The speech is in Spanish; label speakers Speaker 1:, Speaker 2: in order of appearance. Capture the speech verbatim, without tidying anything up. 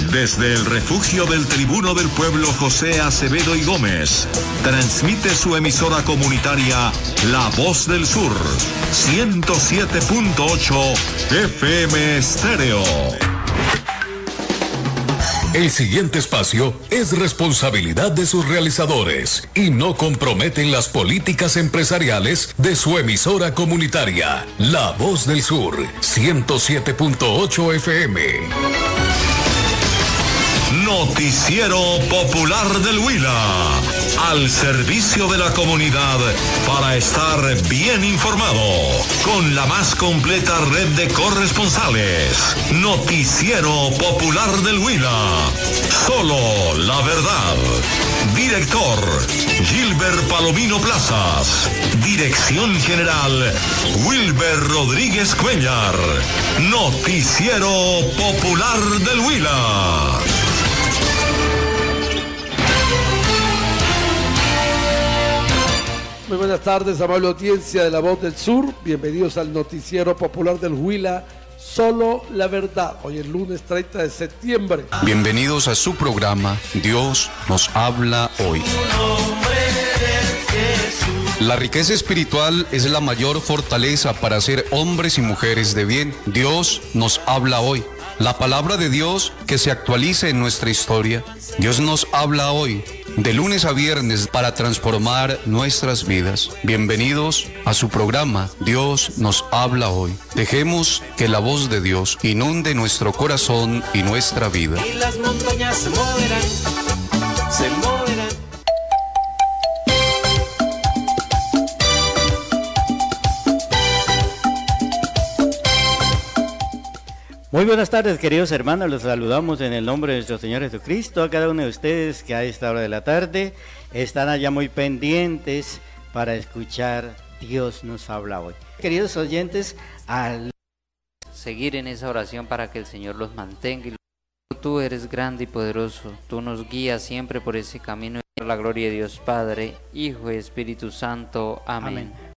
Speaker 1: Desde el refugio del Tribuno del Pueblo José Acevedo y Gómez, transmite su emisora comunitaria La Voz del Sur, ciento siete punto ocho F M Estéreo.
Speaker 2: El siguiente espacio es responsabilidad de sus realizadores y no comprometen las políticas empresariales de su emisora comunitaria, La Voz del Sur, ciento siete punto ocho F M.
Speaker 1: Noticiero Popular del Huila, al servicio de la comunidad para estar bien informado, con la más completa red de corresponsales. Noticiero Popular del Huila, solo la verdad. Director, Gilbert Palomino Plazas. Dirección General, Wilber Rodríguez Cuellar. Noticiero Popular del Huila.
Speaker 3: Muy buenas tardes, amable audiencia de La Voz del Sur. Bienvenidos al Noticiero Popular del Huila, solo la verdad. Hoy es lunes treinta de septiembre.
Speaker 4: Bienvenidos a su programa Dios nos habla hoy. La riqueza espiritual es la mayor fortaleza para ser hombres y mujeres de bien. Dios nos habla hoy. La palabra de Dios que se actualiza en nuestra historia. Dios nos habla hoy, de lunes a viernes, para transformar nuestras vidas. Bienvenidos a su programa Dios nos habla hoy. Dejemos que la voz de Dios inunde nuestro corazón y nuestra vida.
Speaker 5: Y las montañas se moverán, se moverán.
Speaker 6: Muy buenas tardes, queridos hermanos, los saludamos en el nombre de nuestro Señor Jesucristo. A cada uno de ustedes que a esta hora de la tarde están allá muy pendientes para escuchar Dios nos habla hoy. Queridos oyentes, al
Speaker 7: seguir en esa oración para que el Señor los mantenga. Y tú eres grande y poderoso, tú nos guías siempre por ese camino. La gloria de Dios Padre, Hijo y Espíritu Santo. Amén. Amén.